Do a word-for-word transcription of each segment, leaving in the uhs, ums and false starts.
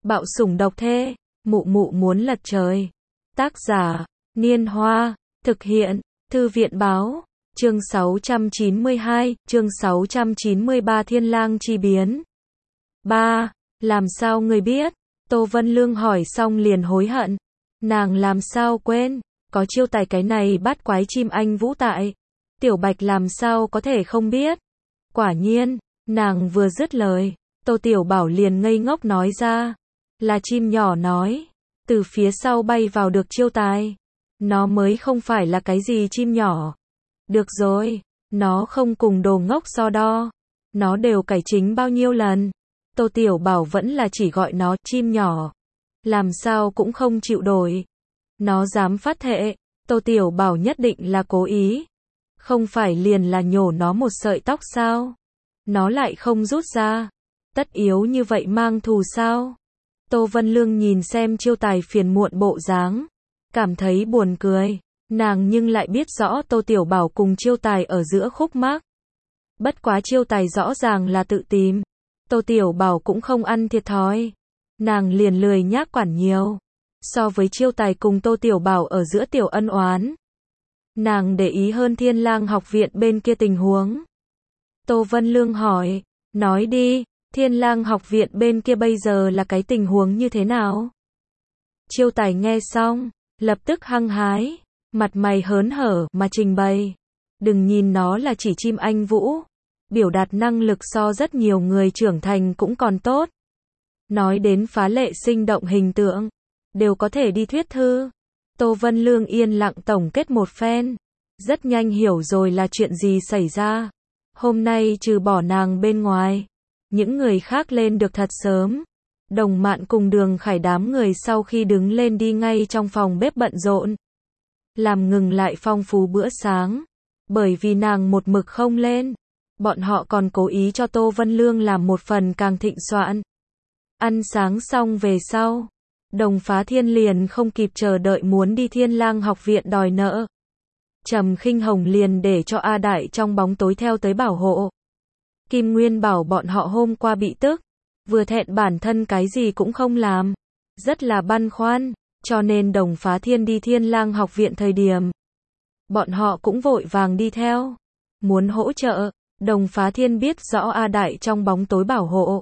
Bạo sủng độc thế, mụ mụ muốn lật trời. Tác giả, Niên Hoa, thực hiện, Thư viện Báo, chương sáu trăm chín mươi hai, chương sáu trăm chín mươi ba Thiên Lang chi biến. ba. Làm sao ngươi biết? Tô Vân Lương hỏi xong liền hối hận. Nàng làm sao quên, có chiêu tài cái này bắt quái chim anh vũ tại. Tiểu Bạch làm sao có thể không biết. Quả nhiên, nàng vừa dứt lời, Tô Tiểu Bảo liền ngây ngốc nói ra. Là chim nhỏ nói, từ phía sau bay vào được chiêu tài. Nó mới không phải là cái gì chim nhỏ. Được rồi, nó không cùng đồ ngốc so đo. Nó đều cải chính bao nhiêu lần. Tô Tiểu Bảo vẫn là chỉ gọi nó chim nhỏ. Làm sao cũng không chịu đổi. Nó dám phát thệ, Tô Tiểu Bảo nhất định là cố ý. Không phải liền là nhổ nó một sợi tóc sao? Nó lại không rút ra. Tất yếu như vậy mang thù sao? Tô Vân Lương nhìn xem chiêu tài phiền muộn bộ dáng, cảm thấy buồn cười. Nàng nhưng lại biết rõ Tô Tiểu Bảo cùng chiêu tài ở giữa khúc mắc. Bất quá chiêu tài rõ ràng là tự tìm. Tô Tiểu Bảo cũng không ăn thiệt thòi. Nàng liền lười nhác quản nhiều. So với chiêu tài cùng Tô Tiểu Bảo ở giữa tiểu ân oán, nàng để ý hơn Thiên Lang học viện bên kia tình huống. Tô Vân Lương hỏi, nói đi, Thiên Lang học viện bên kia bây giờ là cái tình huống như thế nào? Chiêu tài nghe xong, lập tức hăng hái, mặt mày hớn hở mà trình bày. Đừng nhìn nó là chỉ chim anh vũ, biểu đạt năng lực so rất nhiều người trưởng thành cũng còn tốt. Nói đến phá lệ sinh động hình tượng, đều có thể đi thuyết thư. Tô Vân Lương yên lặng tổng kết một phen, rất nhanh hiểu rồi là chuyện gì xảy ra. Hôm nay trừ bỏ nàng bên ngoài, những người khác lên được thật sớm. Đồng Mạn cùng Đường Khải đám người sau khi đứng lên đi ngay trong phòng bếp bận rộn, làm ngừng lại phong phú bữa sáng. Bởi vì nàng một mực không lên, bọn họ còn cố ý cho Tô Vân Lương làm một phần càng thịnh soạn. Ăn sáng xong về sau, Đồng Phá Thiên liền không kịp chờ đợi muốn đi Thiên Lang học viện đòi nợ. Trầm Khinh Hồng liền để cho A Đại trong bóng tối theo tới bảo hộ. Kim Nguyên bảo bọn họ hôm qua bị tức, vừa thẹn bản thân cái gì cũng không làm, rất là băn khoăn, cho nên Đồng Phá Thiên đi Thiên Lang học viện thời điểm, bọn họ cũng vội vàng đi theo, muốn hỗ trợ. Đồng Phá Thiên biết rõ A Đại trong bóng tối bảo hộ.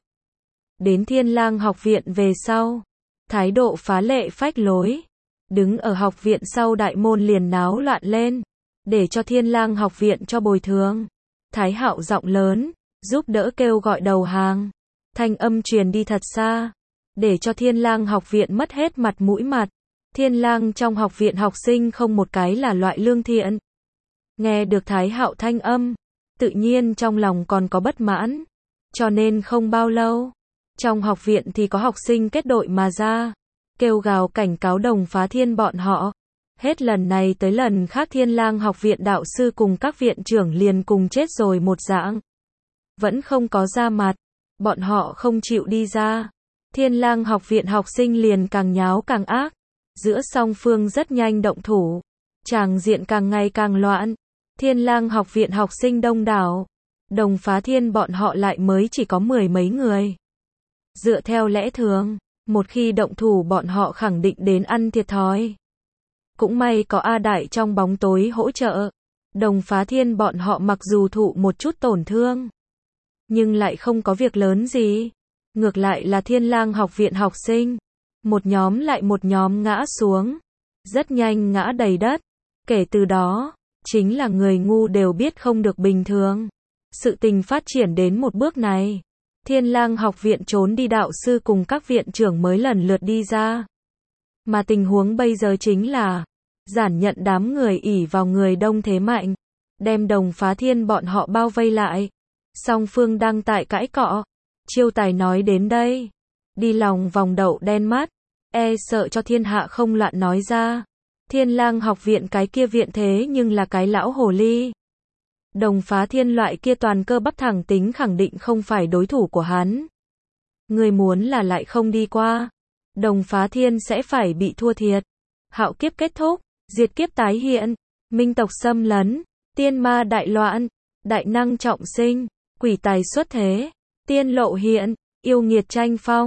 Đến Thiên Lang học viện về sau, thái độ phá lệ phách lối, đứng ở học viện sau đại môn liền náo loạn lên, để cho Thiên Lang học viện cho bồi thường. Thái Hạo giọng lớn, giúp đỡ kêu gọi đầu hàng. Thanh âm truyền đi thật xa, để cho Thiên Lang học viện mất hết mặt mũi mặt. Thiên Lang trong học viện học sinh không một cái là loại lương thiện. Nghe được Thái Hạo thanh âm, tự nhiên trong lòng còn có bất mãn, cho nên không bao lâu, trong học viện thì có học sinh kết đội mà ra, kêu gào cảnh cáo Đồng Phá Thiên bọn họ. Hết lần này tới lần khác Thiên Lang học viện đạo sư cùng các viện trưởng liền cùng chết rồi một dạng. Vẫn không có ra mặt, bọn họ không chịu đi ra. Thiên Lang học viện học sinh liền càng nháo càng ác, giữa song phương rất nhanh động thủ, tràng diện càng ngày càng loạn. Thiên Lang học viện học sinh đông đảo, Đồng Phá Thiên bọn họ lại mới chỉ có mười mấy người. Dựa theo lẽ thường, một khi động thủ bọn họ khẳng định đến ăn thiệt thòi. Cũng may có A Đại trong bóng tối hỗ trợ, Đồng Phá Thiên bọn họ mặc dù thụ một chút tổn thương, nhưng lại không có việc lớn gì. Ngược lại là Thiên Lang học viện học sinh, một nhóm lại một nhóm ngã xuống, rất nhanh ngã đầy đất. Kể từ đó, chính là người ngu đều biết không được bình thường. Sự tình phát triển đến một bước này, Thiên Lang học viện trốn đi đạo sư cùng các viện trưởng mới lần lượt đi ra. Mà tình huống bây giờ chính là, giản nhận đám người ỷ vào người đông thế mạnh, đem Đồng Phá Thiên bọn họ bao vây lại. Song phương đang tại cãi cọ. Chiêu tài nói đến đây, đi lòng vòng đậu đen mắt, e sợ cho thiên hạ không loạn nói ra. Thiên Lang học viện cái kia viện thế nhưng là cái lão hồ ly. Đồng Phá Thiên loại kia toàn cơ bắp thẳng tính khẳng định không phải đối thủ của hắn. Người muốn là lại không đi qua, Đồng Phá Thiên sẽ phải bị thua thiệt. Hạo kiếp kết thúc, diệt kiếp tái hiện, minh tộc xâm lấn, tiên ma đại loạn, đại năng trọng sinh, quỷ tài xuất thế, tiên lộ hiện, yêu nghiệt tranh phong.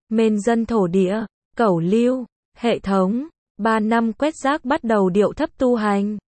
Mên dân thổ địa, cẩu lưu, hệ thống, ba năm quét rác bắt đầu điệu thấp tu hành.